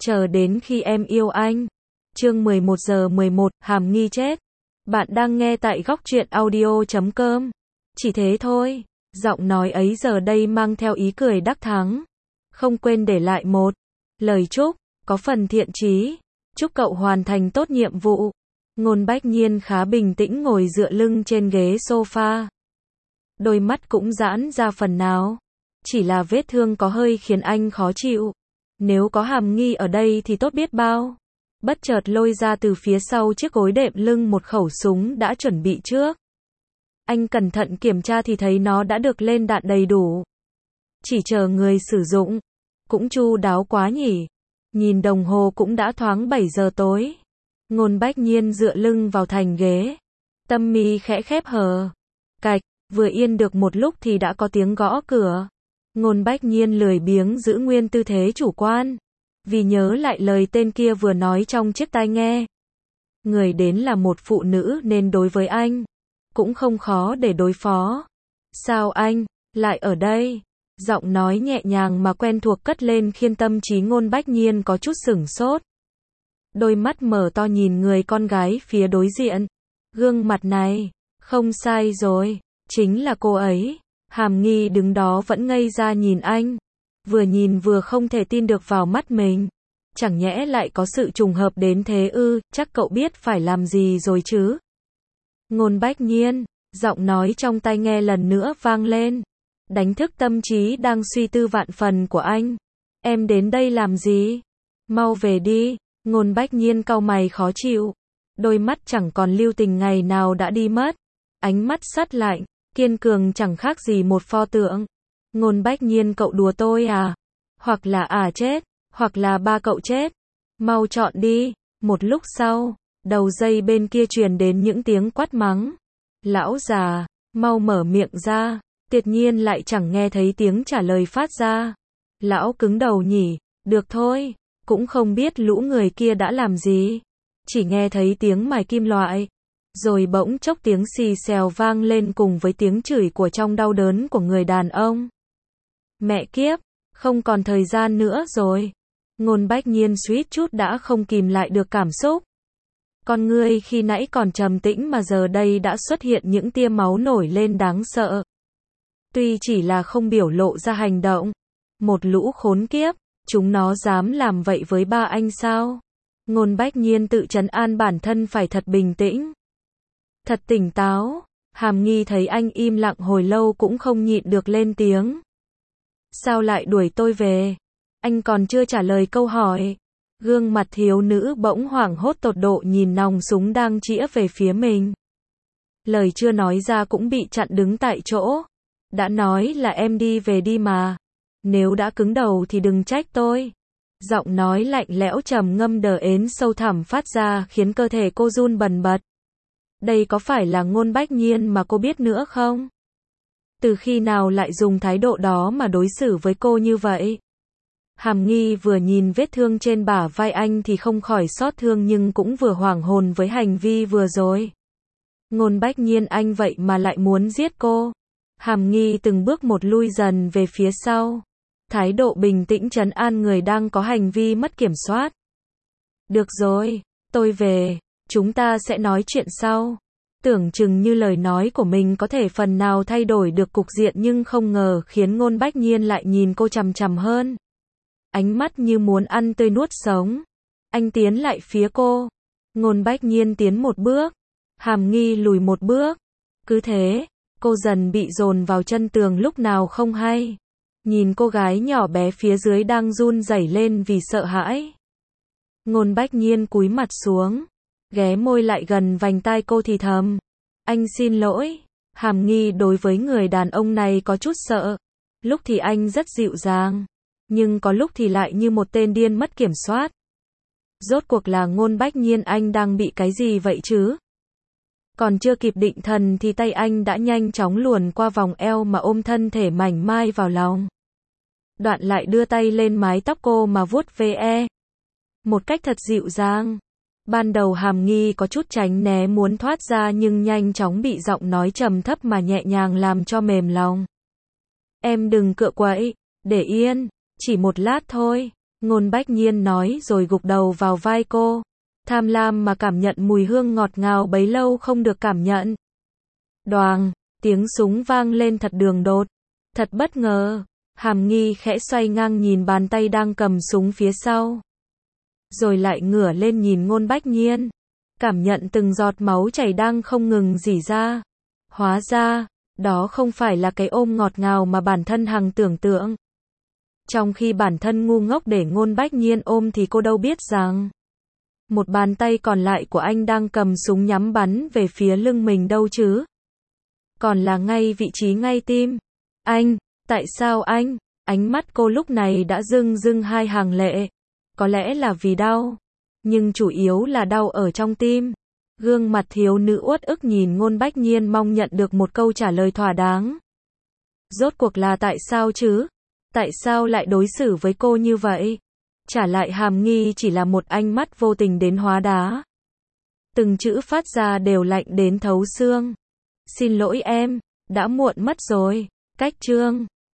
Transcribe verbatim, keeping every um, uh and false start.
Chờ đến khi em yêu anh. Chương mười một giờ mười một, Hàm Nghi chết. Bạn đang nghe tại góc truyện audio chấm com. Chỉ thế thôi. Giọng nói ấy giờ đây mang theo ý cười đắc thắng. Không quên để lại một lời chúc, có phần thiện chí. Chúc cậu hoàn thành tốt nhiệm vụ. Ngôn Bách Nhiên khá bình tĩnh ngồi dựa lưng trên ghế sofa. Đôi mắt cũng giãn ra phần nào. Chỉ là vết thương có hơi khiến anh khó chịu. Nếu có Hàm Nghi ở đây thì tốt biết bao. Bất chợt lôi ra từ phía sau chiếc gối đệm lưng một khẩu súng đã chuẩn bị trước. Anh cẩn thận kiểm tra thì thấy nó đã được lên đạn đầy đủ. Chỉ chờ người sử dụng. Cũng chu đáo quá nhỉ. Nhìn đồng hồ cũng đã thoáng bảy giờ tối. Ngôn Bách Nhiên dựa lưng vào thành ghế. Tâm mi khẽ khép hờ. Cạch, vừa yên được một lúc thì đã có tiếng gõ cửa. Ngôn Bách Nhiên lười biếng giữ nguyên tư thế chủ quan. Vì nhớ lại lời tên kia vừa nói trong chiếc tai nghe. Người đến là một phụ nữ nên đối với anh cũng không khó để đối phó. Sao anh lại ở đây? Giọng nói nhẹ nhàng mà quen thuộc cất lên khiến tâm trí Ngôn Bách Nhiên có chút sửng sốt. Đôi mắt mở to nhìn người con gái phía đối diện. Gương mặt này, không sai rồi, chính là cô ấy. Hàm Nghi đứng đó vẫn ngây ra nhìn anh. Vừa nhìn vừa không thể tin được vào mắt mình. Chẳng nhẽ lại có sự trùng hợp đến thế ư, chắc cậu biết phải làm gì rồi chứ. Ngôn Bách Nhiên, giọng nói trong tai nghe lần nữa vang lên. Đánh thức tâm trí đang suy tư vạn phần của anh. Em đến đây làm gì? Mau về đi. Ngôn Bách Nhiên cau mày khó chịu. Đôi mắt chẳng còn lưu tình ngày nào đã đi mất. Ánh mắt sắt lạnh, kiên cường chẳng khác gì một pho tượng. Ngôn Bách Nhiên, cậu đùa tôi à? Hoặc là à chết, hoặc là ba cậu chết. Mau chọn đi. Một lúc sau, đầu dây bên kia truyền đến những tiếng quát mắng. Lão già, mau mở miệng ra. Tuyệt nhiên lại chẳng nghe thấy tiếng trả lời phát ra. Lão cứng đầu nhỉ, được thôi. Cũng không biết lũ người kia đã làm gì. Chỉ nghe thấy tiếng mài kim loại. Rồi bỗng chốc tiếng xì xèo vang lên cùng với tiếng chửi của trong đau đớn của người đàn ông. Mẹ kiếp, không còn thời gian nữa rồi. Ngôn Bách Nhiên suýt chút đã không kìm lại được cảm xúc. Con ngươi khi nãy còn trầm tĩnh mà giờ đây đã xuất hiện những tia máu nổi lên đáng sợ. Tuy chỉ là không biểu lộ ra hành động. Một lũ khốn kiếp, chúng nó dám làm vậy với ba anh sao? Ngôn Bách Nhiên tự trấn an bản thân phải thật bình tĩnh. Thật tỉnh táo. Hàm Nghi thấy anh im lặng hồi lâu cũng không nhịn được lên tiếng. Sao lại đuổi tôi về? Anh còn chưa trả lời câu hỏi. Gương mặt thiếu nữ bỗng hoảng hốt tột độ nhìn nòng súng đang chĩa về phía mình. Lời chưa nói ra cũng bị chặn đứng tại chỗ. Đã nói là em đi về đi mà. Nếu đã cứng đầu thì đừng trách tôi. Giọng nói lạnh lẽo trầm ngâm đờ ến sâu thẳm phát ra khiến cơ thể cô run bần bật. Đây có phải là Ngôn Bách Nhiên mà cô biết nữa không? Từ khi nào lại dùng thái độ đó mà đối xử với cô như vậy? Hàm Nghi vừa nhìn vết thương trên bả vai anh thì không khỏi xót thương nhưng cũng vừa hoảng hồn với hành vi vừa rồi. Ngôn Bách Nhiên, anh vậy mà lại muốn giết cô. Hàm Nghi từng bước một lui dần về phía sau. Thái độ bình tĩnh trấn an người đang có hành vi mất kiểm soát. Được rồi, tôi về, chúng ta sẽ nói chuyện sau. Tưởng chừng như lời nói của mình có thể phần nào thay đổi được cục diện nhưng không ngờ khiến Ngôn Bách Nhiên lại nhìn cô chằm chằm hơn. Ánh mắt như muốn ăn tươi nuốt sống. Anh tiến lại phía cô. Ngôn Bách Nhiên tiến một bước. Hàm Nghi lùi một bước. Cứ thế, cô dần bị dồn vào chân tường lúc nào không hay. Nhìn cô gái nhỏ bé phía dưới đang run rẩy lên vì sợ hãi. Ngôn Bách Nhiên cúi mặt xuống. Ghé môi lại gần vành tai cô thì thầm. Anh xin lỗi. Hàm Nghi đối với người đàn ông này có chút sợ. Lúc thì anh rất dịu dàng. Nhưng có lúc thì lại như một tên điên mất kiểm soát. Rốt cuộc là Ngôn Bách Nhiên, anh đang bị cái gì vậy chứ? Còn chưa kịp định thần thì tay anh đã nhanh chóng luồn qua vòng eo mà ôm thân thể mảnh mai vào lòng. Đoạn lại đưa tay lên mái tóc cô mà vuốt ve. Một cách thật dịu dàng. Ban đầu Hàm Nghi có chút tránh né muốn thoát ra nhưng nhanh chóng bị giọng nói trầm thấp mà nhẹ nhàng làm cho mềm lòng. Em đừng cựa quậy, để yên, chỉ một lát thôi. Ngôn Bách Nhiên nói rồi gục đầu vào vai cô. Tham lam mà cảm nhận mùi hương ngọt ngào bấy lâu không được cảm nhận. Đoàng, tiếng súng vang lên thật đường đột. Thật bất ngờ. Hàm Nghi khẽ xoay ngang nhìn bàn tay đang cầm súng phía sau. Rồi lại ngửa lên nhìn Ngôn Bách Nhiên. Cảm nhận từng giọt máu chảy đang không ngừng rỉ ra. Hóa ra, đó không phải là cái ôm ngọt ngào mà bản thân hằng tưởng tượng. Trong khi bản thân ngu ngốc để Ngôn Bách Nhiên ôm thì cô đâu biết rằng một bàn tay còn lại của anh đang cầm súng nhắm bắn về phía lưng mình đâu chứ. Còn là ngay vị trí ngay tim. Anh, tại sao anh? Ánh mắt cô lúc này đã rưng rưng hai hàng lệ. Có lẽ là vì đau, nhưng chủ yếu là đau ở trong tim. Gương mặt thiếu nữ uất ức nhìn Ngôn Bách Nhiên mong nhận được một câu trả lời thỏa đáng. Rốt cuộc là tại sao chứ? Tại sao lại đối xử với cô như vậy? Trả lại Hàm Nghi chỉ là một ánh mắt vô tình đến hóa đá. Từng chữ phát ra đều lạnh đến thấu xương. Xin lỗi em, đã muộn mất rồi. Cách chương